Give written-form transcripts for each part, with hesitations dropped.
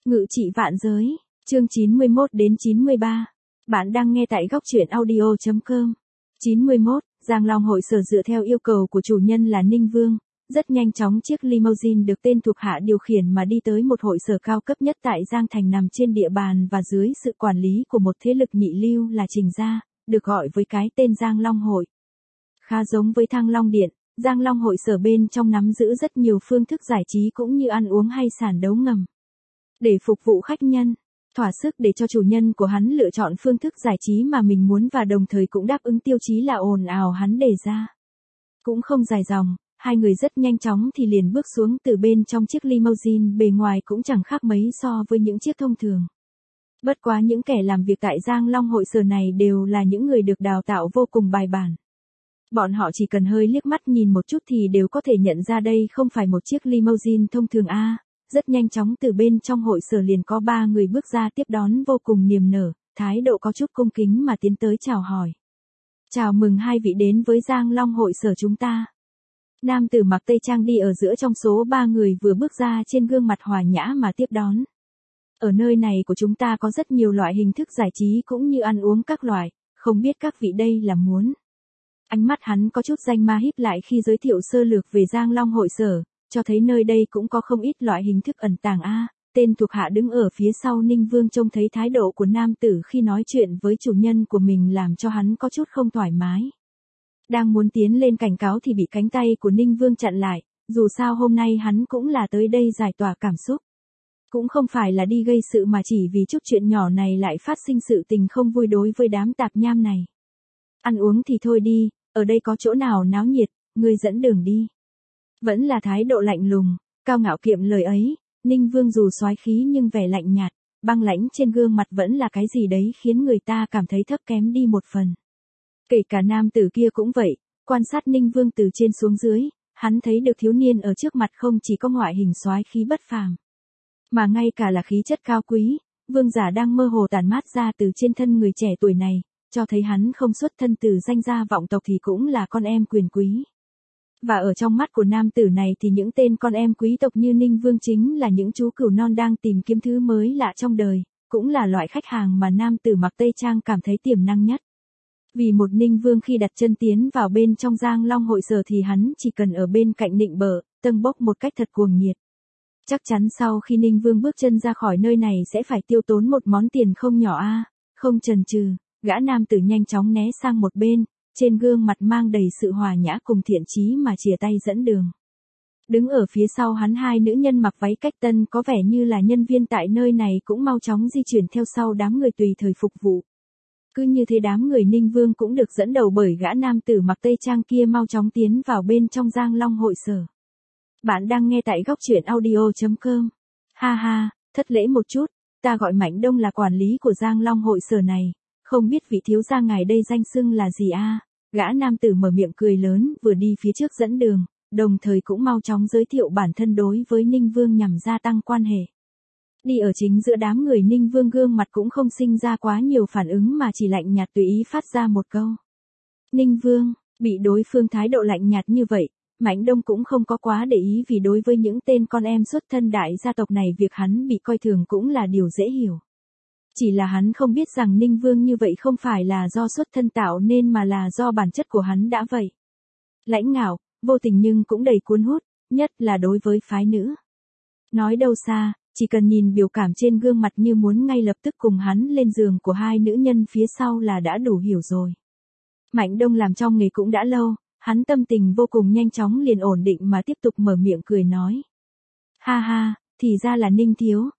Ngự trị vạn giới, chương 91 đến 93. Bạn đang nghe tại góc truyện audio.com. 91, Giang Long hội sở dựa theo yêu cầu của chủ nhân là Ninh Vương, rất nhanh chóng chiếc limousine được tên thuộc hạ điều khiển mà đi tới một hội sở cao cấp nhất tại Giang Thành nằm trên địa bàn và dưới sự quản lý của một thế lực nhị lưu là Trình Gia, được gọi với cái tên Giang Long hội. Khá giống với Thăng Long Điện, Giang Long hội sở bên trong nắm giữ rất nhiều phương thức giải trí cũng như ăn uống hay sàn đấu ngầm. Để phục vụ khách nhân, thỏa sức để cho chủ nhân của hắn lựa chọn phương thức giải trí mà mình muốn và đồng thời cũng đáp ứng tiêu chí là ồn ào hắn đề ra. Cũng không dài dòng, hai người rất nhanh chóng thì liền bước xuống từ bên trong chiếc limousine, bề ngoài cũng chẳng khác mấy so với những chiếc thông thường. Bất quá những kẻ làm việc tại Giang Long hội sở này đều là những người được đào tạo vô cùng bài bản. Bọn họ chỉ cần hơi liếc mắt nhìn một chút thì đều có thể nhận ra đây không phải một chiếc limousine thông thường a. Rất nhanh chóng từ bên trong hội sở liền có 3 người bước ra tiếp đón vô cùng niềm nở, thái độ có chút cung kính mà tiến tới chào hỏi. Chào mừng hai vị đến với Giang Long hội sở chúng ta. Nam tử mặc tây trang đi ở giữa trong số 3 người vừa bước ra, trên gương mặt hòa nhã mà tiếp đón. Ở nơi này của chúng ta có rất nhiều loại hình thức giải trí cũng như ăn uống các loại, không biết các vị đây là muốn. Ánh mắt hắn có chút danh ma híp lại khi giới thiệu sơ lược về Giang Long hội sở, cho thấy nơi đây cũng có không ít loại hình thức ẩn tàng a. Tên thuộc hạ đứng ở phía sau Ninh Vương trông thấy thái độ của nam tử khi nói chuyện với chủ nhân của mình làm cho hắn có chút không thoải mái. Đang muốn tiến lên cảnh cáo thì bị cánh tay của Ninh Vương chặn lại, dù sao hôm nay hắn cũng là tới đây giải tỏa cảm xúc. Cũng không phải là đi gây sự mà chỉ vì chút chuyện nhỏ này lại phát sinh sự tình không vui đối với đám tạp nham này. Ăn uống thì thôi đi, ở đây có chỗ nào náo nhiệt, ngươi dẫn đường đi. Vẫn là thái độ lạnh lùng, cao ngạo kiệm lời ấy, Ninh Vương dù soái khí nhưng vẻ lạnh nhạt, băng lãnh trên gương mặt vẫn là cái gì đấy khiến người ta cảm thấy thấp kém đi một phần. Kể cả nam tử kia cũng vậy, quan sát Ninh Vương từ trên xuống dưới, hắn thấy được thiếu niên ở trước mặt không chỉ có ngoại hình soái khí bất phàm, mà ngay cả là khí chất cao quý, vương giả đang mơ hồ tản mát ra từ trên thân người trẻ tuổi này, cho thấy hắn không xuất thân từ danh gia vọng tộc thì cũng là con em quyền quý. Và ở trong mắt của nam tử này thì những tên con em quý tộc như Ninh Vương chính là những chú cừu non đang tìm kiếm thứ mới lạ trong đời, cũng là loại khách hàng mà nam tử mặc tây trang cảm thấy tiềm năng nhất. Vì một Ninh Vương khi đặt chân tiến vào bên trong Giang Long hội sở thì hắn chỉ cần ở bên cạnh nịnh bợ, tâng bốc một cách thật cuồng nhiệt. Chắc chắn sau khi Ninh Vương bước chân ra khỏi nơi này sẽ phải tiêu tốn một món tiền không nhỏ a. Không chần chừ, gã nam tử nhanh chóng né sang một bên, trên gương mặt mang đầy sự hòa nhã cùng thiện chí mà chìa tay dẫn đường. Đứng ở phía sau hắn hai nữ nhân mặc váy cách tân có vẻ như là nhân viên tại nơi này cũng mau chóng di chuyển theo sau đám người tùy thời phục vụ. Cứ như thế đám người Ninh Vương cũng được dẫn đầu bởi gã nam tử mặc tây trang kia mau chóng tiến vào bên trong Giang Long hội sở. Bạn đang nghe tại góc truyện audio.com. Ha ha, thất lễ một chút, ta gọi Mạnh Đông là quản lý của Giang Long hội sở này, không biết vị thiếu gia ngài đây danh xưng là gì a? Gã nam tử mở miệng cười lớn vừa đi phía trước dẫn đường, đồng thời cũng mau chóng giới thiệu bản thân đối với Ninh Vương nhằm gia tăng quan hệ. Đi ở chính giữa đám người Ninh Vương gương mặt cũng không sinh ra quá nhiều phản ứng mà chỉ lạnh nhạt tùy ý phát ra một câu. Ninh Vương, bị đối phương thái độ lạnh nhạt như vậy, Mạnh Đông cũng không có quá để ý vì đối với những tên con em xuất thân đại gia tộc này việc hắn bị coi thường cũng là điều dễ hiểu. Chỉ là hắn không biết rằng Ninh Vương như vậy không phải là do xuất thân tạo nên mà là do bản chất của hắn đã vậy. Lãnh ngạo, vô tình nhưng cũng đầy cuốn hút, nhất là đối với phái nữ. Nói đâu xa, chỉ cần nhìn biểu cảm trên gương mặt như muốn ngay lập tức cùng hắn lên giường của hai nữ nhân phía sau là đã đủ hiểu rồi. Mạnh Đông làm trong nghề cũng đã lâu, hắn tâm tình vô cùng nhanh chóng liền ổn định mà tiếp tục mở miệng cười nói. Ha ha, thì ra là Ninh thiếu,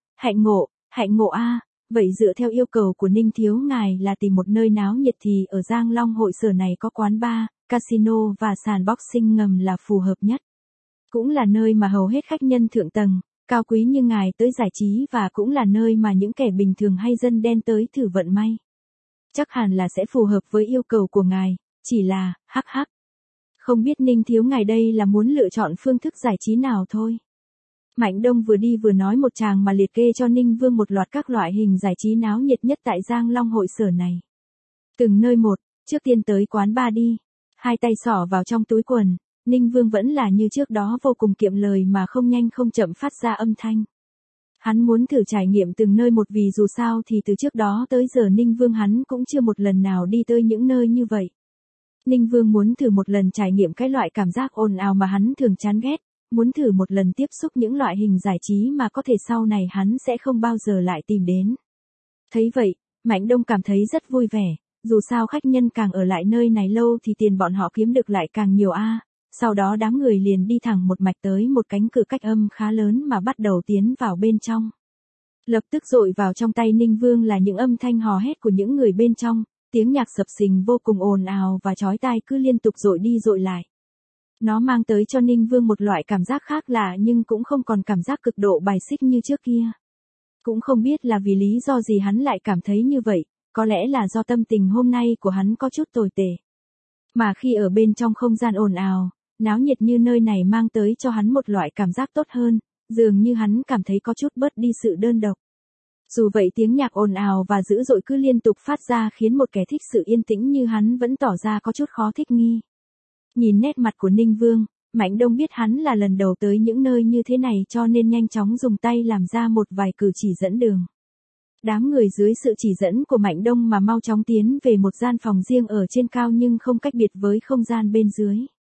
hạnh ngộ a. Vậy dựa theo yêu cầu của Ninh thiếu ngài là tìm một nơi náo nhiệt thì ở Giang Long hội sở này có quán bar, casino và sàn boxing ngầm là phù hợp nhất. Cũng là nơi mà hầu hết khách nhân thượng tầng, cao quý như ngài tới giải trí và cũng là nơi mà những kẻ bình thường hay dân đen tới thử vận may. Chắc hẳn là sẽ phù hợp với yêu cầu của ngài, chỉ là, hắc hắc. Không biết Ninh thiếu ngài đây là muốn lựa chọn phương thức giải trí nào thôi. Mạnh Đông vừa đi vừa nói một tràng mà liệt kê cho Ninh Vương một loạt các loại hình giải trí náo nhiệt nhất tại Giang Long hội sở này. Từng nơi một, trước tiên tới quán bar đi. Hai tay xỏ vào trong túi quần, Ninh Vương vẫn là như trước đó vô cùng kiệm lời mà không nhanh không chậm phát ra âm thanh. Hắn muốn thử trải nghiệm từng nơi một vì dù sao thì từ trước đó tới giờ Ninh Vương hắn cũng chưa một lần nào đi tới những nơi như vậy. Ninh Vương muốn thử một lần trải nghiệm cái loại cảm giác ồn ào mà hắn thường chán ghét, muốn thử một lần tiếp xúc những loại hình giải trí mà có thể sau này hắn sẽ không bao giờ lại tìm đến. Thấy vậy, Mạnh Đông cảm thấy rất vui vẻ, dù sao khách nhân càng ở lại nơi này lâu thì tiền bọn họ kiếm được lại càng nhiều a. Sau đó đám người liền đi thẳng một mạch tới một cánh cửa cách âm khá lớn mà bắt đầu tiến vào bên trong. Lập tức dội vào trong tay Ninh Vương là những âm thanh hò hét của những người bên trong, tiếng nhạc sập sình vô cùng ồn ào và chói tai cứ liên tục dội đi dội lại. Nó mang tới cho Ninh Vương một loại cảm giác khác lạ nhưng cũng không còn cảm giác cực độ bài xích như trước kia. Cũng không biết là vì lý do gì hắn lại cảm thấy như vậy, có lẽ là do tâm tình hôm nay của hắn có chút tồi tệ. Mà khi ở bên trong không gian ồn ào, náo nhiệt như nơi này mang tới cho hắn một loại cảm giác tốt hơn, dường như hắn cảm thấy có chút bớt đi sự đơn độc. Dù vậy tiếng nhạc ồn ào và dữ dội cứ liên tục phát ra khiến một kẻ thích sự yên tĩnh như hắn vẫn tỏ ra có chút khó thích nghi. Nhìn nét mặt của Ninh Vương, Mạnh Đông biết hắn là lần đầu tới những nơi như thế này cho nên nhanh chóng dùng tay làm ra một vài cử chỉ dẫn đường. Đám người dưới sự chỉ dẫn của Mạnh Đông mà mau chóng tiến về một gian phòng riêng ở trên cao nhưng không cách biệt với không gian bên dưới.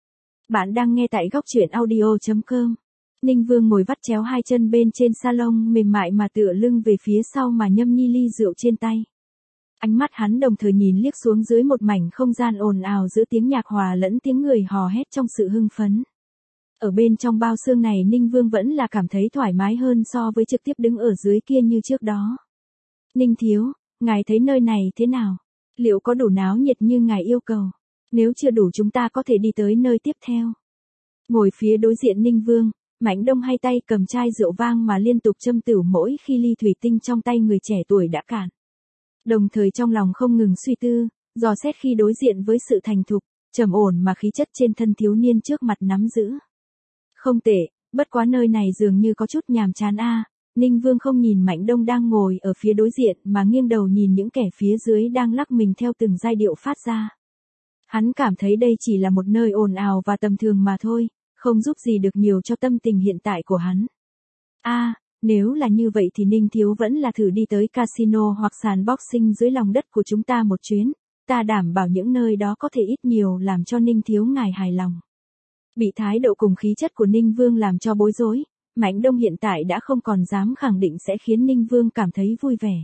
Bạn đang nghe tại góc truyện audio.com. Ninh Vương ngồi vắt chéo hai chân bên trên salon mềm mại mà tựa lưng về phía sau mà nhâm nhi ly rượu trên tay. Ánh mắt hắn đồng thời nhìn liếc xuống dưới một mảnh không gian ồn ào giữa tiếng nhạc hòa lẫn tiếng người hò hét trong sự hưng phấn. Ở bên trong bao xương này Ninh Vương vẫn là cảm thấy thoải mái hơn so với trực tiếp đứng ở dưới kia như trước đó. Ninh thiếu, ngài thấy nơi này thế nào? Liệu có đủ náo nhiệt như ngài yêu cầu? Nếu chưa đủ chúng ta có thể đi tới nơi tiếp theo. Ngồi phía đối diện Ninh Vương, Mạnh Đông hai tay cầm chai rượu vang mà liên tục châm tửu mỗi khi ly thủy tinh trong tay người trẻ tuổi đã cạn. Đồng thời trong lòng không ngừng suy tư, dò xét khi đối diện với sự thành thục, trầm ổn mà khí chất trên thân thiếu niên trước mặt nắm giữ. Không tệ, bất quá nơi này dường như có chút nhàm chán a. Ninh Vương không nhìn Mạnh Đông đang ngồi ở phía đối diện mà nghiêng đầu nhìn những kẻ phía dưới đang lắc mình theo từng giai điệu phát ra. Hắn cảm thấy đây chỉ là một nơi ồn ào và tầm thường mà thôi, không giúp gì được nhiều cho tâm tình hiện tại của hắn. Nếu là như vậy thì Ninh thiếu vẫn là thử đi tới casino hoặc sàn boxing dưới lòng đất của chúng ta một chuyến, ta đảm bảo những nơi đó có thể ít nhiều làm cho Ninh thiếu ngài hài lòng. Bị thái độ cùng khí chất của Ninh Vương làm cho bối rối, Mạnh Đông hiện tại đã không còn dám khẳng định sẽ khiến Ninh Vương cảm thấy vui vẻ.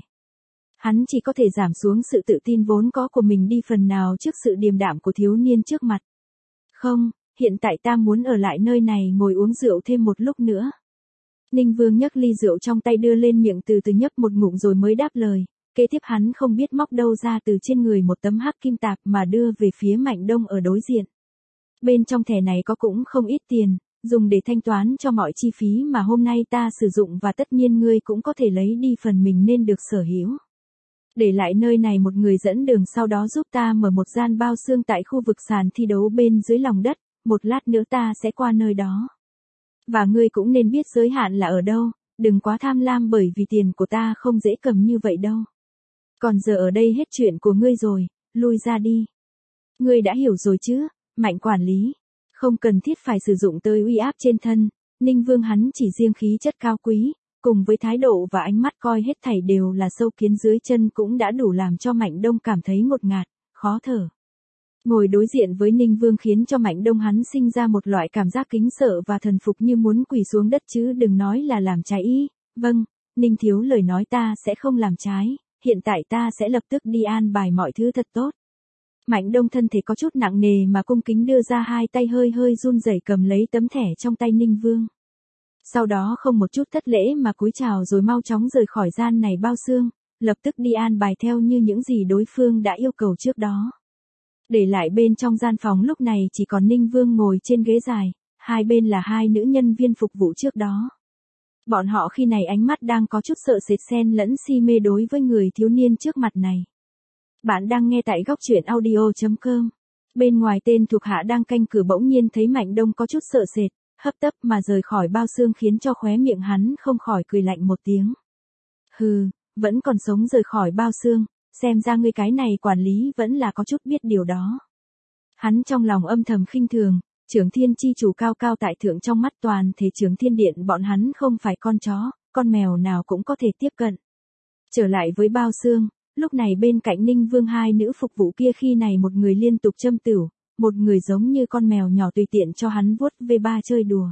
Hắn chỉ có thể giảm xuống sự tự tin vốn có của mình đi phần nào trước sự điềm đạm của thiếu niên trước mặt. Không, hiện tại ta muốn ở lại nơi này ngồi uống rượu thêm một lúc nữa. Ninh Vương nhấc ly rượu trong tay đưa lên miệng từ từ nhấp một ngụm rồi mới đáp lời, kế tiếp hắn không biết móc đâu ra từ trên người một tấm hắc kim tạp mà đưa về phía Mạnh Đông ở đối diện. Bên trong thẻ này có cũng không ít tiền, dùng để thanh toán cho mọi chi phí mà hôm nay ta sử dụng và tất nhiên ngươi cũng có thể lấy đi phần mình nên được sở hữu. Để lại nơi này một người dẫn đường sau đó giúp ta mở một gian bao xương tại khu vực sàn thi đấu bên dưới lòng đất, một lát nữa ta sẽ qua nơi đó. Và ngươi cũng nên biết giới hạn là ở đâu, đừng quá tham lam bởi vì tiền của ta không dễ cầm như vậy đâu. Còn giờ ở đây hết chuyện của ngươi rồi, lui ra đi. Ngươi đã hiểu rồi chứ, Mạnh quản lý. Không cần thiết phải sử dụng tới uy áp trên thân, Ninh Vương hắn chỉ riêng khí chất cao quý, cùng với thái độ và ánh mắt coi hết thảy đều là sâu kiến dưới chân cũng đã đủ làm cho Mạnh Đông cảm thấy ngột ngạt, khó thở. Ngồi đối diện với Ninh Vương khiến cho Mạnh Đông hắn sinh ra một loại cảm giác kính sợ và thần phục như muốn quỳ xuống đất chứ đừng nói là làm trái ý. Vâng, Ninh thiếu lời nói ta sẽ không làm trái, hiện tại ta sẽ lập tức đi an bài mọi thứ thật tốt. Mạnh Đông thân thể có chút nặng nề mà cung kính đưa ra hai tay hơi hơi run rẩy cầm lấy tấm thẻ trong tay Ninh Vương. Sau đó không một chút thất lễ mà cúi chào rồi mau chóng rời khỏi gian này bao xương, lập tức đi an bài theo như những gì đối phương đã yêu cầu trước đó. Để lại bên trong gian phòng lúc này chỉ còn Ninh Vương ngồi trên ghế dài, hai bên là hai nữ nhân viên phục vụ trước đó. Bọn họ khi này ánh mắt đang có chút sợ sệt xen lẫn si mê đối với người thiếu niên trước mặt này. Bạn đang nghe tại góc truyện audio.com. Bên ngoài tên thuộc hạ đang canh cửa bỗng nhiên thấy Mạnh Đông có chút sợ sệt, hấp tấp mà rời khỏi bao xương khiến cho khóe miệng hắn không khỏi cười lạnh một tiếng. Hừ, vẫn còn sống rời khỏi bao xương, xem ra ngươi cái này quản lý vẫn là có chút biết điều đó. Hắn trong lòng âm thầm khinh thường, Trưởng Thiên chi chủ cao cao tại thượng trong mắt toàn thể Trưởng Thiên điện bọn hắn không phải con chó, con mèo nào cũng có thể tiếp cận. Trở lại với bao xương, lúc này bên cạnh Ninh Vương hai nữ phục vụ kia khi này một người liên tục châm tửu, một người giống như con mèo nhỏ tùy tiện cho hắn vuốt ve ba chơi đùa.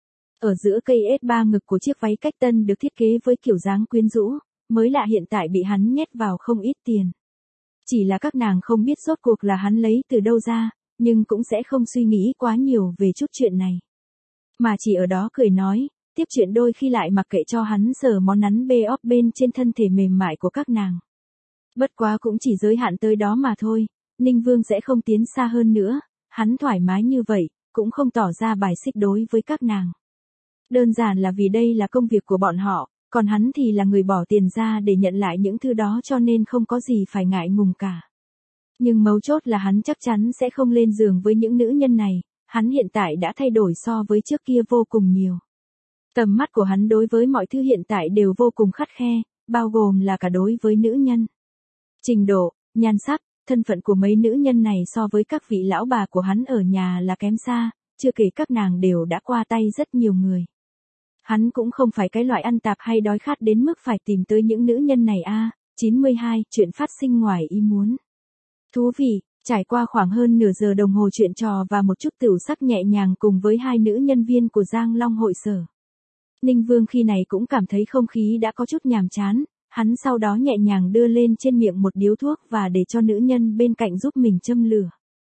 Ở giữa cây S3 ngực của chiếc váy cách tân được thiết kế với kiểu dáng quyến rũ, mới lạ hiện tại bị hắn nhét vào không ít tiền. Chỉ là các nàng không biết rốt cuộc là hắn lấy từ đâu ra, nhưng cũng sẽ không suy nghĩ quá nhiều về chút chuyện này. Mà chỉ ở đó cười nói, tiếp chuyện đôi khi lại mặc kệ cho hắn sờ món nắn bê óp bên trên thân thể mềm mại của các nàng. Bất quá cũng chỉ giới hạn tới đó mà thôi, Ninh Vương sẽ không tiến xa hơn nữa, hắn thoải mái như vậy, cũng không tỏ ra bài xích đối với các nàng. Đơn giản là vì đây là công việc của bọn họ, còn hắn thì là người bỏ tiền ra để nhận lại những thứ đó cho nên không có gì phải ngại ngùng cả. Nhưng mấu chốt là hắn chắc chắn sẽ không lên giường với những nữ nhân này, hắn hiện tại đã thay đổi so với trước kia vô cùng nhiều. Tầm mắt của hắn đối với mọi thứ hiện tại đều vô cùng khắt khe, bao gồm là cả đối với nữ nhân. Trình độ, nhan sắc, thân phận của mấy nữ nhân này so với các vị lão bà của hắn ở nhà là kém xa, chưa kể các nàng đều đã qua tay rất nhiều người. Hắn cũng không phải cái loại ăn tạp hay đói khát đến mức phải tìm tới những nữ nhân này a. 92, chuyện phát sinh ngoài ý muốn. Thú vị, trải qua khoảng hơn nửa giờ đồng hồ chuyện trò và một chút tửu sắc nhẹ nhàng cùng với hai nữ nhân viên của Giang Long hội sở. Ninh Vương khi này cũng cảm thấy không khí đã có chút nhàm chán, hắn sau đó nhẹ nhàng đưa lên trên miệng một điếu thuốc và để cho nữ nhân bên cạnh giúp mình châm lửa.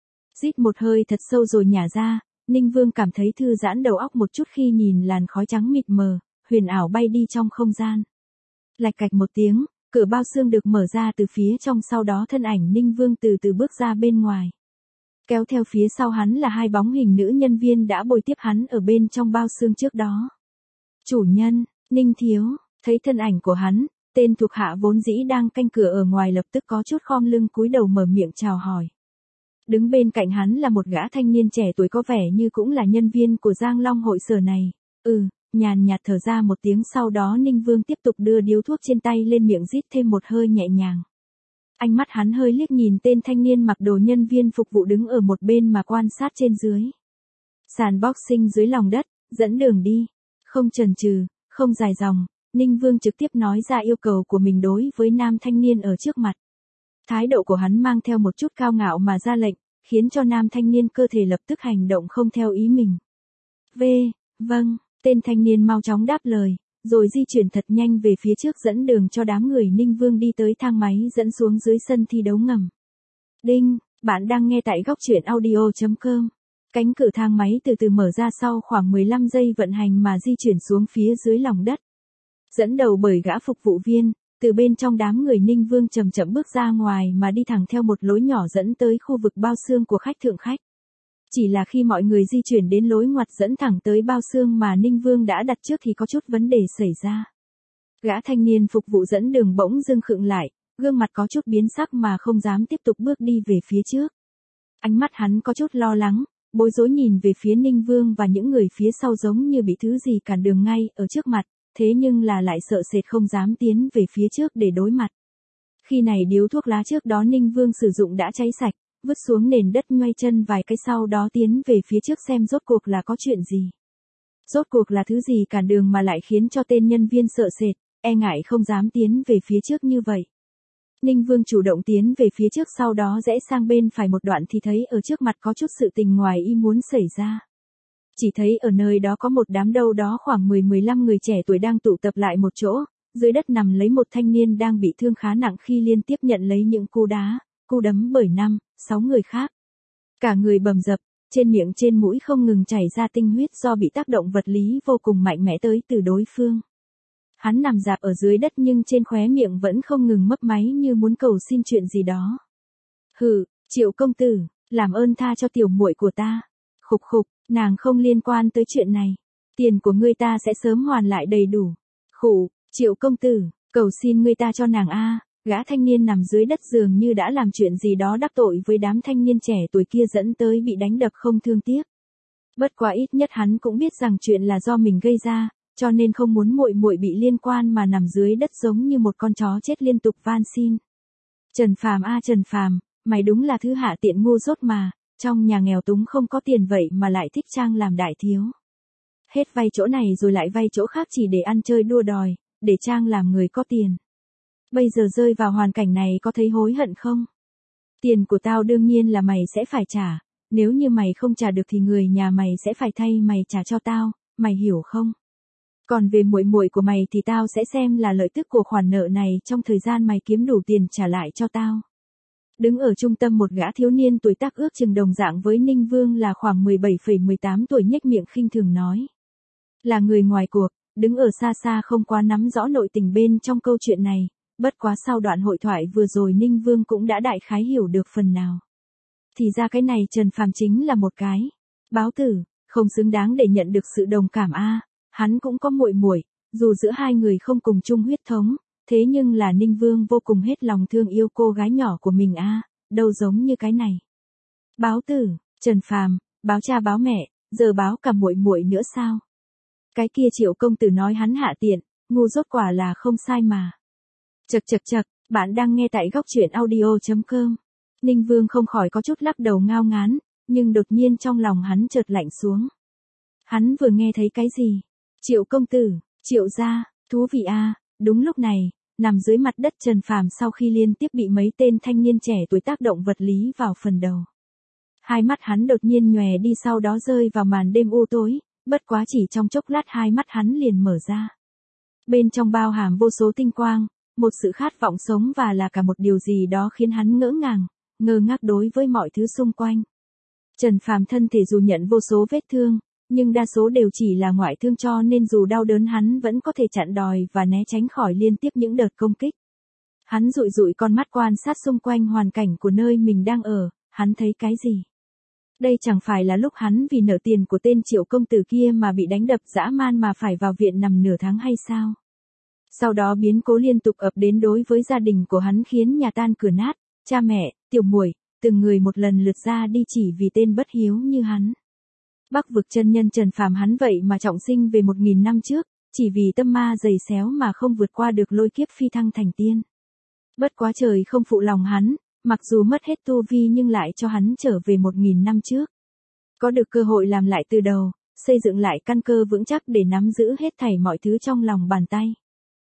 Rít một hơi thật sâu rồi nhả ra, Ninh Vương cảm thấy thư giãn đầu óc một chút khi nhìn làn khói trắng mịt mờ, huyền ảo bay đi trong không gian. Lạch cạch một tiếng, cửa bao xương được mở ra từ phía trong, sau đó thân ảnh Ninh Vương từ từ bước ra bên ngoài. Kéo theo phía sau hắn là hai bóng hình nữ nhân viên đã bồi tiếp hắn ở bên trong bao xương trước đó. Chủ nhân, Ninh Thiếu, thấy thân ảnh của hắn, tên thuộc hạ vốn dĩ đang canh cửa ở ngoài lập tức có chút khom lưng cúi đầu mở miệng chào hỏi. Đứng bên cạnh hắn là một gã thanh niên trẻ tuổi có vẻ như cũng là nhân viên của Giang Long hội sở này. Nhàn nhạt thở ra một tiếng, sau đó Ninh Vương tiếp tục đưa điếu thuốc trên tay lên miệng rít thêm một hơi nhẹ nhàng. Ánh mắt hắn hơi liếc nhìn tên thanh niên mặc đồ nhân viên phục vụ đứng ở một bên mà quan sát trên dưới. Sàn boxing dưới lòng đất, dẫn đường đi. Không chần chừ, không dài dòng, Ninh Vương trực tiếp nói ra yêu cầu của mình đối với nam thanh niên ở trước mặt. Thái độ của hắn mang theo một chút cao ngạo mà ra lệnh, khiến cho nam thanh niên cơ thể lập tức hành động không theo ý mình. Vâng, tên thanh niên mau chóng đáp lời, rồi di chuyển thật nhanh về phía trước dẫn đường cho đám người Ninh Vương đi tới thang máy dẫn xuống dưới sân thi đấu ngầm. Đinh, bạn đang nghe tại góc truyện audio.com. Cánh cửa thang máy từ từ mở ra sau khoảng 15 giây vận hành mà di chuyển xuống phía dưới lòng đất. Dẫn đầu bởi gã phục vụ viên, từ bên trong đám người Ninh Vương chậm chậm bước ra ngoài mà đi thẳng theo một lối nhỏ dẫn tới khu vực bao xương của khách thượng khách. Chỉ là khi mọi người di chuyển đến lối ngoặt dẫn thẳng tới bao xương mà Ninh Vương đã đặt trước thì có chút vấn đề xảy ra. Gã thanh niên phục vụ dẫn đường bỗng dưng khựng lại, gương mặt có chút biến sắc mà không dám tiếp tục bước đi về phía trước. Ánh mắt hắn có chút lo lắng, bối rối nhìn về phía Ninh Vương và những người phía sau giống như bị thứ gì cản đường ngay ở trước mặt, thế nhưng là lại sợ sệt không dám tiến về phía trước để đối mặt. Khi này điếu thuốc lá trước đó Ninh Vương sử dụng đã cháy sạch, vứt xuống nền đất nhoay chân vài cái sau đó tiến về phía trước xem rốt cuộc là có chuyện gì. Rốt cuộc là thứ gì cản đường mà lại khiến cho tên nhân viên sợ sệt, e ngại không dám tiến về phía trước như vậy. Ninh Vương chủ động tiến về phía trước, sau đó rẽ sang bên phải một đoạn thì thấy ở trước mặt có chút sự tình ngoài ý muốn xảy ra. Chỉ thấy ở nơi đó có một đám đâu đó khoảng 10-15 người trẻ tuổi đang tụ tập lại một chỗ, dưới đất nằm lấy một thanh niên đang bị thương khá nặng khi liên tiếp nhận lấy những cú đá, cú đấm bởi 5-6 người khác. Cả người bầm dập, trên miệng trên mũi không ngừng chảy ra tinh huyết do bị tác động vật lý vô cùng mạnh mẽ tới từ đối phương. Hắn nằm rạp ở dưới đất nhưng trên khóe miệng vẫn không ngừng mấp máy như muốn cầu xin chuyện gì đó. Triệu công tử, làm ơn tha cho tiểu muội của ta. Khục khục, nàng không liên quan tới chuyện này. Tiền của ngươi ta sẽ sớm hoàn lại đầy đủ. Triệu công tử, cầu xin ngươi ta cho nàng a. Gã thanh niên nằm dưới đất dường như đã làm chuyện gì đó đắc tội với đám thanh niên trẻ tuổi kia dẫn tới bị đánh đập không thương tiếc. Bất quá ít nhất hắn cũng biết rằng chuyện là do mình gây ra, cho nên không muốn muội muội bị liên quan mà nằm dưới đất giống như một con chó chết liên tục van xin. Trần Phàm a Trần Phàm, mày đúng là thứ hạ tiện ngu dốt mà, trong nhà nghèo túng không có tiền vậy mà lại thích trang làm đại thiếu. Hết vay chỗ này rồi lại vay chỗ khác chỉ để ăn chơi đua đòi, để trang làm người có tiền. Bây giờ rơi vào hoàn cảnh này có thấy hối hận không? Tiền của tao đương nhiên là mày sẽ phải trả, nếu như mày không trả được thì người nhà mày sẽ phải thay mày trả cho tao, mày hiểu không? Còn về muội muội của mày thì tao sẽ xem là lợi tức của khoản nợ này trong thời gian mày kiếm đủ tiền trả lại cho tao. Đứng ở trung tâm một gã thiếu niên tuổi tác ước chừng đồng dạng với Ninh Vương là khoảng 17,18 tuổi nhếch miệng khinh thường nói. Là người ngoài cuộc, đứng ở xa xa không quá nắm rõ nội tình bên trong câu chuyện này, bất quá sau đoạn hội thoại vừa rồi Ninh Vương cũng đã đại khái hiểu được phần nào. Thì ra cái này Trần Phàm chính là một cái báo tử, không xứng đáng để nhận được sự đồng cảm a. Hắn cũng có muội muội, dù giữa hai người không cùng chung huyết thống, thế nhưng là Ninh Vương vô cùng hết lòng thương yêu cô gái nhỏ của mình a, đâu giống như cái này. Báo tử, Trần Phàm, báo cha báo mẹ, giờ báo cả muội muội nữa sao? Cái kia Triệu công tử nói hắn hạ tiện, ngu dốt quả là không sai mà. Chậc chậc chậc, bạn đang nghe tại góc truyện audio.com. Ninh Vương không khỏi có chút lắc đầu ngao ngán, nhưng đột nhiên trong lòng hắn chợt lạnh xuống. Hắn vừa nghe thấy cái gì? Triệu công tử, Triệu gia, thú vị a. Đúng lúc này, nằm dưới mặt đất Trần Phàm sau khi liên tiếp bị mấy tên thanh niên trẻ tuổi tác động vật lý vào phần đầu. Hai mắt hắn đột nhiên nhòe đi sau đó rơi vào màn đêm u tối, bất quá chỉ trong chốc lát hai mắt hắn liền mở ra. Bên trong bao hàm vô số tinh quang, một sự khát vọng sống và là cả một điều gì đó khiến hắn ngỡ ngàng, ngơ ngác đối với mọi thứ xung quanh. Trần Phàm thân thể dù nhận vô số vết thương, nhưng đa số đều chỉ là ngoại thương cho nên dù đau đớn hắn vẫn có thể chặn đòi và né tránh khỏi liên tiếp những đợt công kích. Hắn dụi dụi con mắt quan sát xung quanh hoàn cảnh của nơi mình đang ở, hắn thấy cái gì? Đây chẳng phải là lúc hắn vì nợ tiền của tên Triệu công tử kia mà bị đánh đập dã man mà phải vào viện nằm nửa tháng hay sao? Sau đó biến cố liên tục ập đến đối với gia đình của hắn khiến nhà tan cửa nát, cha mẹ, tiểu muội, từng người một lần lượt ra đi chỉ vì tên bất hiếu như hắn. Bắc vực chân nhân Trần Phàm hắn vậy mà trọng sinh về 1000 năm trước, chỉ vì tâm ma dày xéo mà không vượt qua được lôi kiếp phi thăng thành tiên. Bất quá trời không phụ lòng hắn, mặc dù mất hết tu vi nhưng lại cho hắn trở về 1000 năm trước. Có được cơ hội làm lại từ đầu, xây dựng lại căn cơ vững chắc để nắm giữ hết thảy mọi thứ trong lòng bàn tay.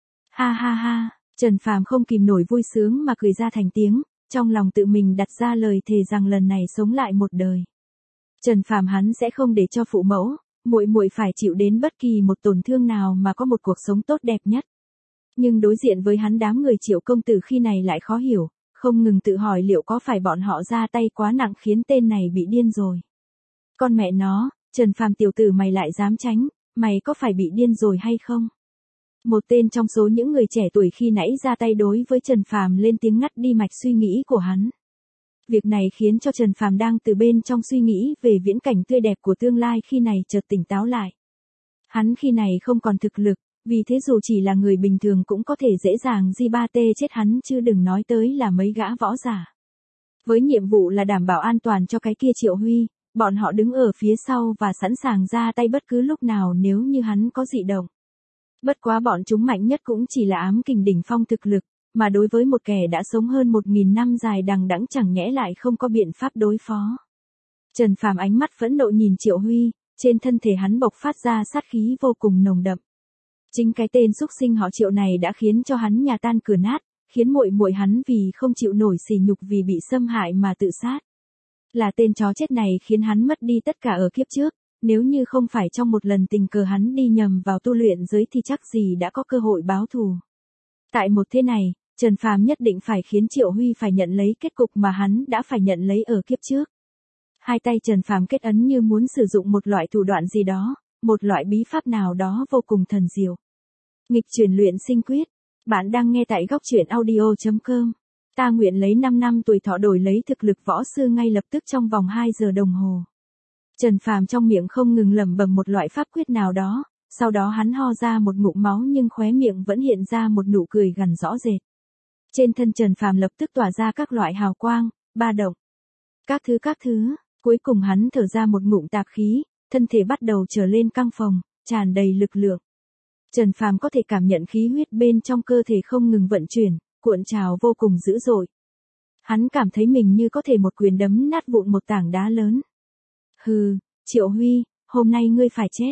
Ha ha ha, Trần Phàm không kìm nổi vui sướng mà cười ra thành tiếng, trong lòng tự mình đặt ra lời thề rằng lần này sống lại một đời. Trần Phàm hắn sẽ không để cho phụ mẫu, muội muội phải chịu đến bất kỳ một tổn thương nào mà có một cuộc sống tốt đẹp nhất. Nhưng đối diện với hắn đám người Triệu công tử khi này lại khó hiểu, không ngừng tự hỏi liệu có phải bọn họ ra tay quá nặng khiến tên này bị điên rồi. Con mẹ nó, Trần Phàm tiểu tử mày lại dám tránh, mày có phải bị điên rồi hay không? Một tên trong số những người trẻ tuổi khi nãy ra tay đối với Trần Phàm lên tiếng ngắt đi mạch suy nghĩ của hắn. Việc này khiến cho Trần Phàm đang từ bên trong suy nghĩ về viễn cảnh tươi đẹp của tương lai khi này chợt tỉnh táo lại. Hắn khi này không còn thực lực, vì thế dù chỉ là người bình thường cũng có thể dễ dàng di ba tê chết hắn chứ đừng nói tới là mấy gã võ giả. Với nhiệm vụ là đảm bảo an toàn cho cái kia Triệu Huy, bọn họ đứng ở phía sau và sẵn sàng ra tay bất cứ lúc nào nếu như hắn có dị động. Bất quá bọn chúng mạnh nhất cũng chỉ là ám kình đỉnh phong thực lực, mà đối với một kẻ đã sống hơn 1000 năm dài đằng đẵng chẳng nhẽ lại không có biện pháp đối phó. Trần Phàm ánh mắt phẫn nộ nhìn Triệu Huy, trên thân thể hắn bộc phát ra sát khí vô cùng nồng đậm. Chính cái tên xúc sinh họ Triệu này đã khiến cho hắn nhà tan cửa nát, khiến muội muội hắn vì không chịu nổi sỉ nhục vì bị xâm hại mà tự sát. Là tên chó chết này khiến hắn mất đi tất cả ở kiếp trước, nếu như không phải trong một lần tình cờ hắn đi nhầm vào tu luyện giới thì chắc gì đã có cơ hội báo thù. Tại một thế này, Trần Phàm nhất định phải khiến Triệu Huy phải nhận lấy kết cục mà hắn đã phải nhận lấy ở kiếp trước. Hai tay Trần Phàm kết ấn như muốn sử dụng một loại thủ đoạn gì đó, một loại bí pháp nào đó vô cùng thần diệu. Nghịch chuyển luyện sinh quyết. Bạn đang nghe tại góc truyện audio.com. Ta nguyện lấy 5 năm tuổi thọ đổi lấy thực lực võ sư ngay lập tức trong vòng 2 giờ đồng hồ. Trần Phàm trong miệng không ngừng lẩm bẩm một loại pháp quyết nào đó, sau đó hắn ho ra một ngụm máu nhưng khóe miệng vẫn hiện ra một nụ cười gần rõ rệt. Trên thân Trần Phàm lập tức tỏa ra các loại hào quang, ba động. Các thứ, cuối cùng hắn thở ra một ngụm tạp khí, thân thể bắt đầu trở lên căng phồng, tràn đầy lực lượng. Trần Phàm có thể cảm nhận khí huyết bên trong cơ thể không ngừng vận chuyển, cuộn trào vô cùng dữ dội. Hắn cảm thấy mình như có thể một quyền đấm nát vụn một tảng đá lớn. Hừ, Triệu Huy, hôm nay ngươi phải chết.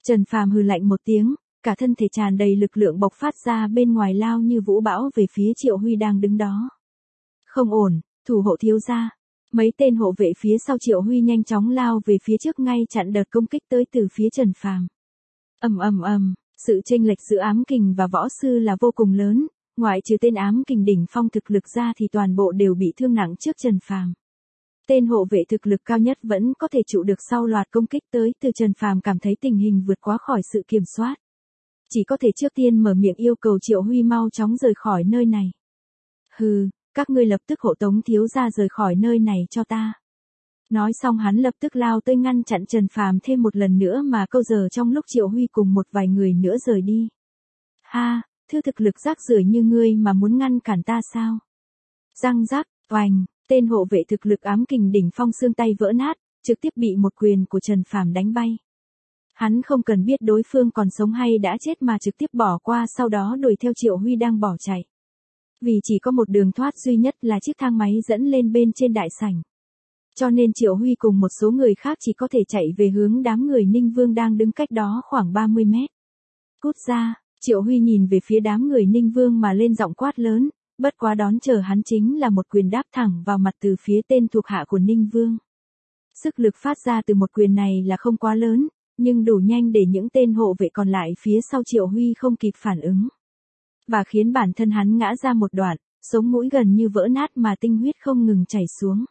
Trần Phàm hừ lạnh một tiếng, cả thân thể tràn đầy lực lượng bộc phát ra bên ngoài lao như vũ bão về phía Triệu Huy đang đứng đó. Không ổn, thủ hộ thiếu gia. Mấy tên hộ vệ phía sau Triệu Huy nhanh chóng lao về phía trước ngay chặn đợt công kích tới từ phía Trần Phàm. Ầm, sự chênh lệch giữa ám kình và võ sư là vô cùng lớn, ngoại trừ tên ám kình đỉnh phong thực lực ra thì toàn bộ đều bị thương nặng trước Trần Phàm. Tên hộ vệ thực lực cao nhất vẫn có thể trụ được sau loạt công kích tới từ Trần Phàm cảm thấy tình hình vượt quá khỏi sự kiểm soát. Chỉ có thể trước tiên mở miệng yêu cầu Triệu Huy mau chóng rời khỏi nơi này. Hừ, các ngươi lập tức hộ tống thiếu gia rời khỏi nơi này cho ta. Nói xong hắn lập tức lao tới ngăn chặn Trần Phàm thêm một lần nữa mà câu giờ trong lúc Triệu Huy cùng một vài người nữa rời đi. Ha, thứ thực lực rác rưởi như ngươi mà muốn ngăn cản ta sao? Răng rắc, oành, tên hộ vệ thực lực ám kình đỉnh phong xương tay vỡ nát, trực tiếp bị một quyền của Trần Phàm đánh bay. Hắn không cần biết đối phương còn sống hay đã chết mà trực tiếp bỏ qua sau đó đuổi theo Triệu Huy đang bỏ chạy. Vì chỉ có một đường thoát duy nhất là chiếc thang máy dẫn lên bên trên đại sảnh. Cho nên Triệu Huy cùng một số người khác chỉ có thể chạy về hướng đám người Ninh Vương đang đứng cách đó khoảng 30 mét. Cút ra, Triệu Huy nhìn về phía đám người Ninh Vương mà lên giọng quát lớn, bất quá đón chờ hắn chính là một quyền đáp thẳng vào mặt từ phía tên thuộc hạ của Ninh Vương. Sức lực phát ra từ một quyền này là không quá lớn, nhưng đủ nhanh để những tên hộ vệ còn lại phía sau Triệu Huy không kịp phản ứng. Và khiến bản thân hắn ngã ra một đoạn, sống mũi gần như vỡ nát mà tinh huyết không ngừng chảy xuống.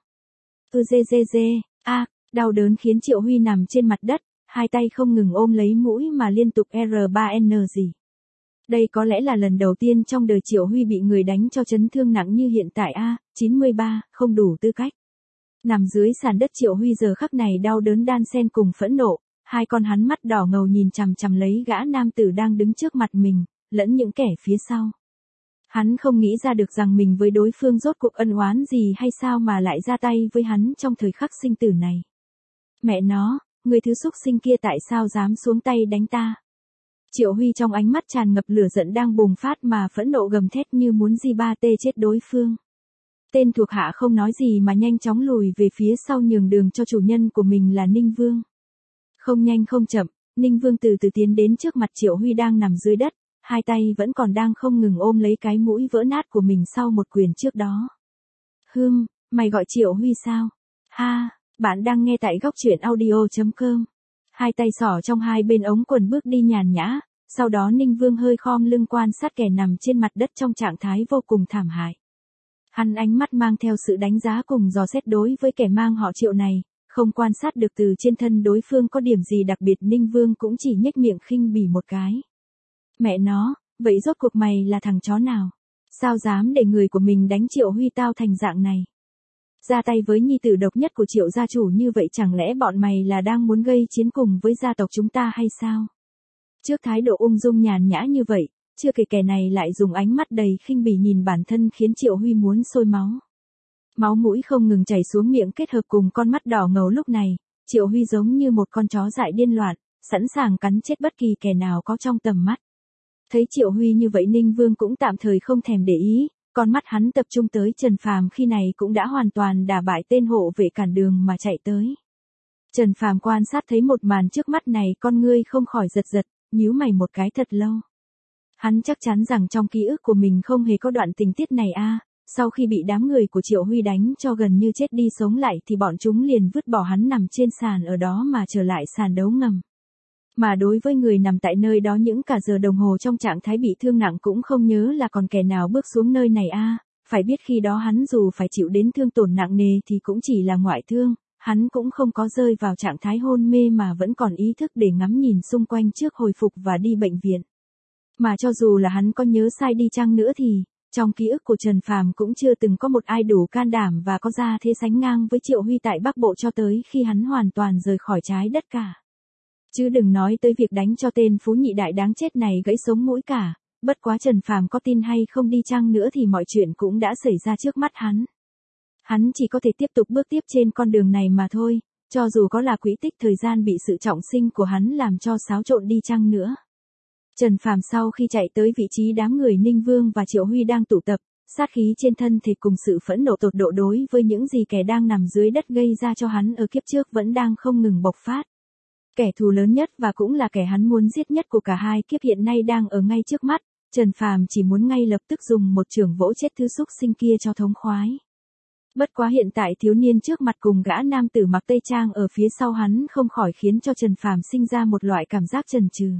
Đau đớn khiến Triệu Huy nằm trên mặt đất, hai tay không ngừng ôm lấy mũi mà liên tục R3N gì. Đây có lẽ là lần đầu tiên trong đời Triệu Huy bị người đánh cho chấn thương nặng như hiện tại 93, không đủ tư cách. Nằm dưới sàn đất Triệu Huy giờ khắc này đau đớn đan xen cùng phẫn nộ, hai con hắn mắt đỏ ngầu nhìn chằm chằm lấy gã nam tử đang đứng trước mặt mình, lẫn những kẻ phía sau. Hắn không nghĩ ra được rằng mình với đối phương rốt cuộc ân oán gì hay sao mà lại ra tay với hắn trong thời khắc sinh tử này. Mẹ nó, người thứ xúc sinh kia tại sao dám xuống tay đánh ta? Triệu Huy trong ánh mắt tràn ngập lửa giận đang bùng phát mà phẫn nộ gầm thét như muốn tê chết đối phương. Tên thuộc hạ không nói gì mà nhanh chóng lùi về phía sau nhường đường cho chủ nhân của mình là Ninh Vương. Không nhanh không chậm, Ninh Vương từ từ tiến đến trước mặt Triệu Huy đang nằm dưới đất, hai tay vẫn còn đang không ngừng ôm lấy cái mũi vỡ nát của mình sau một quyền trước đó. Mày gọi Triệu Huy sao? Ha, bạn đang nghe tại góc truyện audio.com. Hai tay xỏ trong hai bên ống quần bước đi nhàn nhã, sau đó Ninh Vương hơi khom lưng quan sát kẻ nằm trên mặt đất trong trạng thái vô cùng thảm hại. Hắn ánh mắt mang theo sự đánh giá cùng dò xét đối với kẻ mang họ Triệu này, không quan sát được từ trên thân đối phương có điểm gì đặc biệt. Ninh Vương cũng chỉ nhếch miệng khinh bỉ một cái. Mẹ nó, vậy rốt cuộc mày là thằng chó nào? Sao dám để người của mình đánh Triệu Huy tao thành dạng này? Ra tay với nhi tử độc nhất của Triệu gia chủ như vậy chẳng lẽ bọn mày là đang muốn gây chiến cùng với gia tộc chúng ta hay sao? Trước thái độ ung dung nhàn nhã như vậy, chưa kể kẻ này lại dùng ánh mắt đầy khinh bỉ nhìn bản thân khiến Triệu Huy muốn sôi máu. Máu mũi không ngừng chảy xuống miệng kết hợp cùng con mắt đỏ ngầu lúc này, Triệu Huy giống như một con chó dại điên loạn, sẵn sàng cắn chết bất kỳ kẻ nào có trong tầm mắt. Thấy Triệu Huy như vậy Ninh Vương cũng tạm thời không thèm để ý, con mắt hắn tập trung tới Trần Phàm khi này cũng đã hoàn toàn đả bại tên hộ vệ cản đường mà chạy tới. Trần Phàm quan sát thấy một màn trước mắt này con ngươi không khỏi giật giật, nhíu mày một cái thật lâu. Hắn chắc chắn rằng trong ký ức của mình không hề có đoạn tình tiết này sau khi bị đám người của Triệu Huy đánh cho gần như chết đi sống lại thì bọn chúng liền vứt bỏ hắn nằm trên sàn ở đó mà trở lại sàn đấu ngầm. Mà đối với người nằm tại nơi đó những cả giờ đồng hồ trong trạng thái bị thương nặng cũng không nhớ là còn kẻ nào bước xuống nơi này phải biết khi đó hắn dù phải chịu đến thương tổn nặng nề thì cũng chỉ là ngoại thương, hắn cũng không có rơi vào trạng thái hôn mê mà vẫn còn ý thức để ngắm nhìn xung quanh trước hồi phục và đi bệnh viện. Mà cho dù là hắn có nhớ sai đi chăng nữa thì, trong ký ức của Trần Phàm cũng chưa từng có một ai đủ can đảm và có ra thế sánh ngang với Triệu Huy tại Bắc Bộ cho tới khi hắn hoàn toàn rời khỏi trái đất cả. Chứ đừng nói tới việc đánh cho tên phú nhị đại đáng chết này gãy sống mũi cả, bất quá Trần Phàm có tin hay không đi chăng nữa thì mọi chuyện cũng đã xảy ra trước mắt hắn. Hắn chỉ có thể tiếp tục bước tiếp trên con đường này mà thôi, cho dù có là quỹ tích thời gian bị sự trọng sinh của hắn làm cho xáo trộn đi chăng nữa. Trần Phàm sau khi chạy tới vị trí đám người Ninh Vương và Triệu Huy đang tụ tập, sát khí trên thân thể cùng sự phẫn nộ tột độ đối với những gì kẻ đang nằm dưới đất gây ra cho hắn ở kiếp trước vẫn đang không ngừng bộc phát. Kẻ thù lớn nhất và cũng là kẻ hắn muốn giết nhất của cả hai kiếp hiện nay đang ở ngay trước mắt, Trần Phàm chỉ muốn ngay lập tức dùng một chưởng vỗ chết thứ súc sinh kia cho thống khoái. Bất quá hiện tại thiếu niên trước mặt cùng gã nam tử mặc tây trang ở phía sau hắn không khỏi khiến cho Trần Phàm sinh ra một loại cảm giác chần chừ.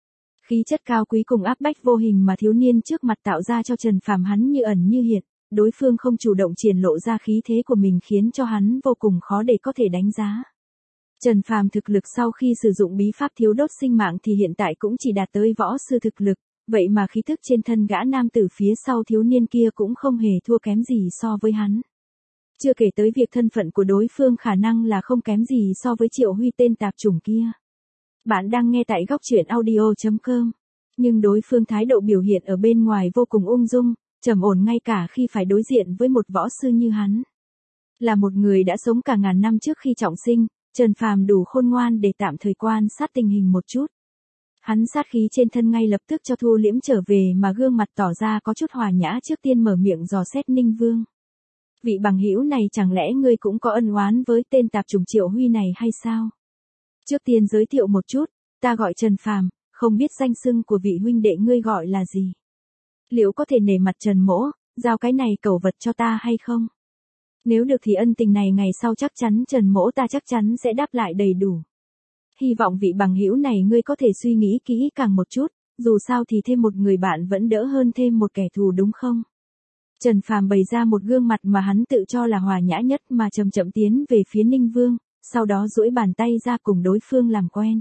Khí chất cao quý cùng áp bách vô hình mà thiếu niên trước mặt tạo ra cho Trần Phàm hắn như ẩn như hiện, đối phương không chủ động triển lộ ra khí thế của mình khiến cho hắn vô cùng khó để có thể đánh giá. Trần Phàm thực lực sau khi sử dụng bí pháp thiếu đốt sinh mạng thì hiện tại cũng chỉ đạt tới võ sư thực lực, vậy mà khí thức trên thân gã nam tử phía sau thiếu niên kia cũng không hề thua kém gì so với hắn. Chưa kể tới việc thân phận của đối phương khả năng là không kém gì so với Triệu Huy tên tạp chủng kia. Bạn đang nghe tại góc truyện audio.com. Nhưng đối phương thái độ biểu hiện ở bên ngoài vô cùng ung dung, trầm ổn ngay cả khi phải đối diện với một võ sư như hắn. Là một người đã sống cả ngàn năm trước khi trọng sinh, Trần Phàm đủ khôn ngoan để tạm thời quan sát tình hình một chút. Hắn sát khí trên thân ngay lập tức cho thu liễm trở về mà gương mặt tỏ ra có chút hòa nhã trước tiên mở miệng dò xét Ninh Vương. Vị bằng hữu này chẳng lẽ ngươi cũng có ân oán với tên tạp chủng Triệu Huy này hay sao? Trước tiên giới thiệu một chút, ta gọi Trần Phàm, không biết danh xưng của vị huynh đệ ngươi gọi là gì? Liệu có thể nể mặt Trần mỗ, giao cái này cẩu vật cho ta hay không? Nếu được thì ân tình này ngày sau chắc chắn Trần mỗ ta chắc chắn sẽ đáp lại đầy đủ. Hy vọng vị bằng hữu này ngươi có thể suy nghĩ kỹ càng một chút, dù sao thì thêm một người bạn vẫn đỡ hơn thêm một kẻ thù đúng không? Trần Phàm bày ra một gương mặt mà hắn tự cho là hòa nhã nhất mà chậm chậm tiến về phía Ninh Vương, sau đó duỗi bàn tay ra cùng đối phương làm quen.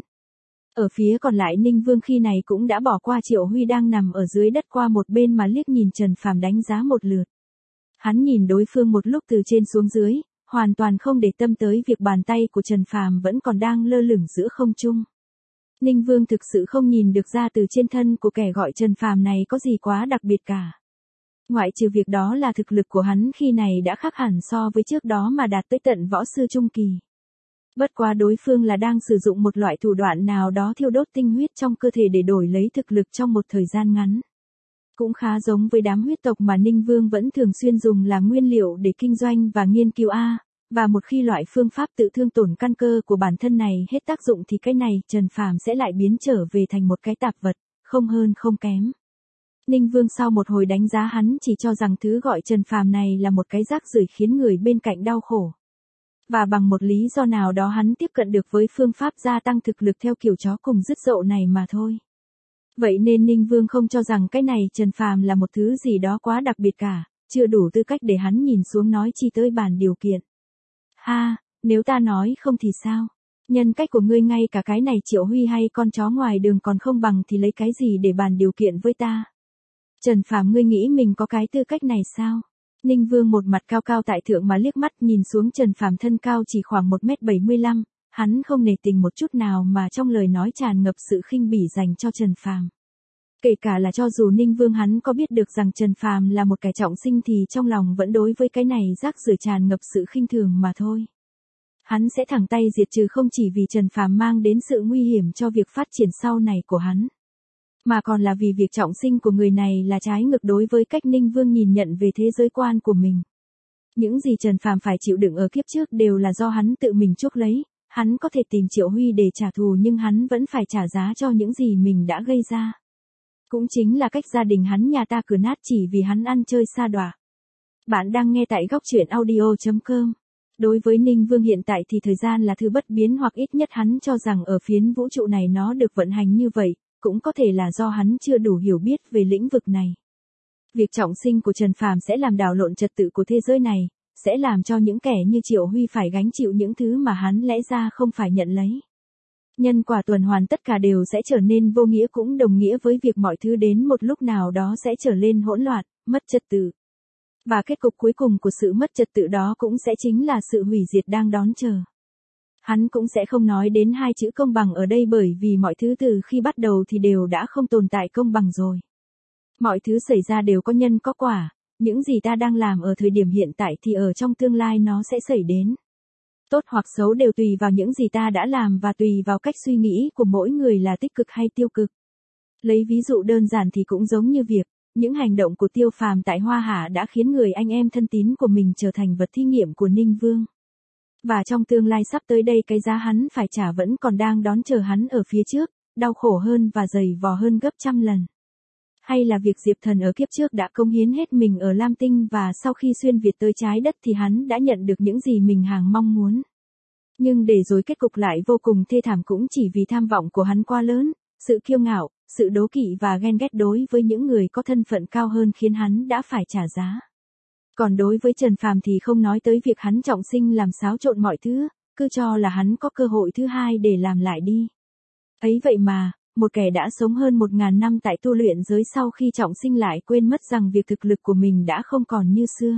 Ở phía còn lại Ninh Vương khi này cũng đã bỏ qua Triệu Huy đang nằm ở dưới đất qua một bên mà liếc nhìn Trần Phàm đánh giá một lượt. Hắn nhìn đối phương một lúc từ trên xuống dưới, hoàn toàn không để tâm tới việc bàn tay của Trần Phàm vẫn còn đang lơ lửng giữa không trung. Ninh Vương thực sự không nhìn được ra từ trên thân của kẻ gọi Trần Phàm này có gì quá đặc biệt cả. Ngoại trừ việc đó là thực lực của hắn khi này đã khác hẳn so với trước đó mà đạt tới tận võ sư trung kỳ. Bất quá đối phương là đang sử dụng một loại thủ đoạn nào đó thiêu đốt tinh huyết trong cơ thể để đổi lấy thực lực trong một thời gian ngắn. Cũng khá giống với đám huyết tộc mà Ninh Vương vẫn thường xuyên dùng làm nguyên liệu để kinh doanh và nghiên cứu và một khi loại phương pháp tự thương tổn căn cơ của bản thân này hết tác dụng thì cái này Trần Phàm sẽ lại biến trở về thành một cái tạp vật, không hơn không kém. Ninh Vương sau một hồi đánh giá hắn chỉ cho rằng thứ gọi Trần Phàm này là một cái rác rưởi khiến người bên cạnh đau khổ. Và bằng một lý do nào đó hắn tiếp cận được với phương pháp gia tăng thực lực theo kiểu chó cùng dứt dậu này mà thôi. Vậy nên Ninh Vương không cho rằng cái này Trần Phàm là một thứ gì đó quá đặc biệt cả, chưa đủ tư cách để hắn nhìn xuống nói chi tới bàn điều kiện. Ha, nếu ta nói không thì sao? Nhân cách của ngươi ngay cả cái này Triệu Huy hay con chó ngoài đường còn không bằng thì lấy cái gì để bàn điều kiện với ta? Trần Phàm ngươi nghĩ mình có cái tư cách này sao? Ninh Vương một mặt cao cao tại thượng mà liếc mắt nhìn xuống Trần Phàm thân cao chỉ khoảng 1m75, hắn không nể tình một chút nào mà trong lời nói tràn ngập sự khinh bỉ dành cho Trần Phàm. Kể cả là cho dù Ninh Vương hắn có biết được rằng Trần Phàm là một kẻ trọng sinh thì trong lòng vẫn đối với cái này rác rưởi tràn ngập sự khinh thường mà thôi. Hắn sẽ thẳng tay diệt trừ không chỉ vì Trần Phàm mang đến sự nguy hiểm cho việc phát triển sau này của hắn, mà còn là vì việc trọng sinh của người này là trái ngược đối với cách Ninh Vương nhìn nhận về thế giới quan của mình. Những gì Trần Phàm phải chịu đựng ở kiếp trước đều là do hắn tự mình chuốc lấy, hắn có thể tìm Triệu Huy để trả thù nhưng hắn vẫn phải trả giá cho những gì mình đã gây ra. Cũng chính là cách gia đình hắn nhà ta cửa nát chỉ vì hắn ăn chơi sa đọa. Bạn đang nghe tại góc truyện audio.com. Đối với Ninh Vương hiện tại thì thời gian là thứ bất biến hoặc ít nhất hắn cho rằng ở phiến vũ trụ này nó được vận hành như vậy, cũng có thể là do hắn chưa đủ hiểu biết về lĩnh vực này. Việc trọng sinh của Trần Phàm sẽ làm đảo lộn trật tự của thế giới này, sẽ làm cho những kẻ như Triệu Huy phải gánh chịu những thứ mà hắn lẽ ra không phải nhận lấy. Nhân quả tuần hoàn tất cả đều sẽ trở nên vô nghĩa cũng đồng nghĩa với việc mọi thứ đến một lúc nào đó sẽ trở lên hỗn loạn, mất trật tự. Và kết cục cuối cùng của sự mất trật tự đó cũng sẽ chính là sự hủy diệt đang đón chờ. Hắn cũng sẽ không nói đến hai chữ công bằng ở đây bởi vì mọi thứ từ khi bắt đầu thì đều đã không tồn tại công bằng rồi. Mọi thứ xảy ra đều có nhân có quả, những gì ta đang làm ở thời điểm hiện tại thì ở trong tương lai nó sẽ xảy đến. Tốt hoặc xấu đều tùy vào những gì ta đã làm và tùy vào cách suy nghĩ của mỗi người là tích cực hay tiêu cực. Lấy ví dụ đơn giản thì cũng giống như việc, những hành động của Tiêu Phàm tại Hoa Hạ đã khiến người anh em thân tín của mình trở thành vật thí nghiệm của Ninh Vương. Và trong tương lai sắp tới đây cái giá hắn phải trả vẫn còn đang đón chờ hắn ở phía trước, đau khổ hơn và dày vò hơn gấp trăm lần. Hay là việc Diệp Thần ở kiếp trước đã cống hiến hết mình ở Lam Tinh và sau khi xuyên Việt tới trái đất thì hắn đã nhận được những gì mình hàng mong muốn. Nhưng để rồi kết cục lại vô cùng thê thảm cũng chỉ vì tham vọng của hắn quá lớn, sự kiêu ngạo, sự đố kỵ và ghen ghét đối với những người có thân phận cao hơn khiến hắn đã phải trả giá. Còn đối với Trần Phàm thì không nói tới việc hắn trọng sinh làm xáo trộn mọi thứ, cứ cho là hắn có cơ hội thứ hai để làm lại đi. Ấy vậy mà, một kẻ đã sống hơn 1000 năm tại tu luyện giới sau khi trọng sinh lại quên mất rằng việc thực lực của mình đã không còn như xưa.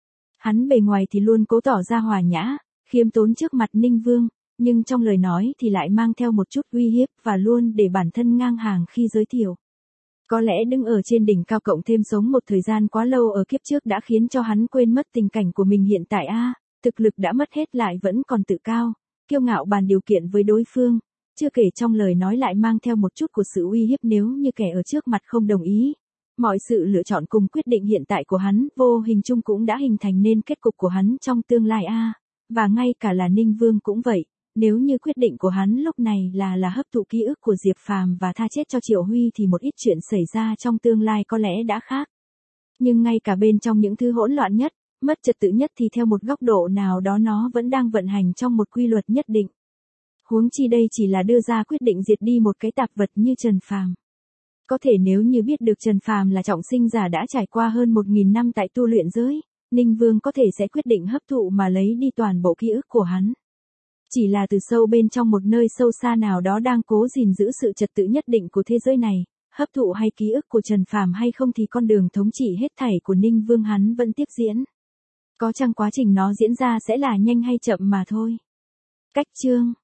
Hắn bề ngoài thì luôn cố tỏ ra hòa nhã, khiêm tốn trước mặt Ninh Vương, nhưng trong lời nói thì lại mang theo một chút uy hiếp và luôn để bản thân ngang hàng khi giới thiệu. Có lẽ đứng ở trên đỉnh cao cộng thêm sống một thời gian quá lâu ở kiếp trước đã khiến cho hắn quên mất tình cảnh của mình hiện tại thực lực đã mất hết lại vẫn còn tự cao, kiêu ngạo bàn điều kiện với đối phương, chưa kể trong lời nói lại mang theo một chút của sự uy hiếp nếu như kẻ ở trước mặt không đồng ý. Mọi sự lựa chọn cùng quyết định hiện tại của hắn vô hình chung cũng đã hình thành nên kết cục của hắn trong tương lai và ngay cả là Ninh Vương cũng vậy. Nếu như quyết định của hắn lúc này là hấp thụ ký ức của Diệp Phàm và tha chết cho Triệu Huy thì một ít chuyện xảy ra trong tương lai có lẽ đã khác. Nhưng ngay cả bên trong những thứ hỗn loạn nhất, mất trật tự nhất thì theo một góc độ nào đó nó vẫn đang vận hành trong một quy luật nhất định. Huống chi đây chỉ là đưa ra quyết định diệt đi một cái tạp vật như Trần Phàm. Có thể nếu như biết được Trần Phàm là trọng sinh giả đã trải qua hơn 1000 năm tại tu luyện giới, Ninh Vương có thể sẽ quyết định hấp thụ mà lấy đi toàn bộ ký ức của hắn. Chỉ là từ sâu bên trong một nơi sâu xa nào đó đang cố gìn giữ sự trật tự nhất định của thế giới này, hấp thụ hay ký ức của Trần Phàm hay không thì con đường thống trị hết thảy của Ninh Vương hắn vẫn tiếp diễn. Có chăng quá trình nó diễn ra sẽ là nhanh hay chậm mà thôi. Cách chương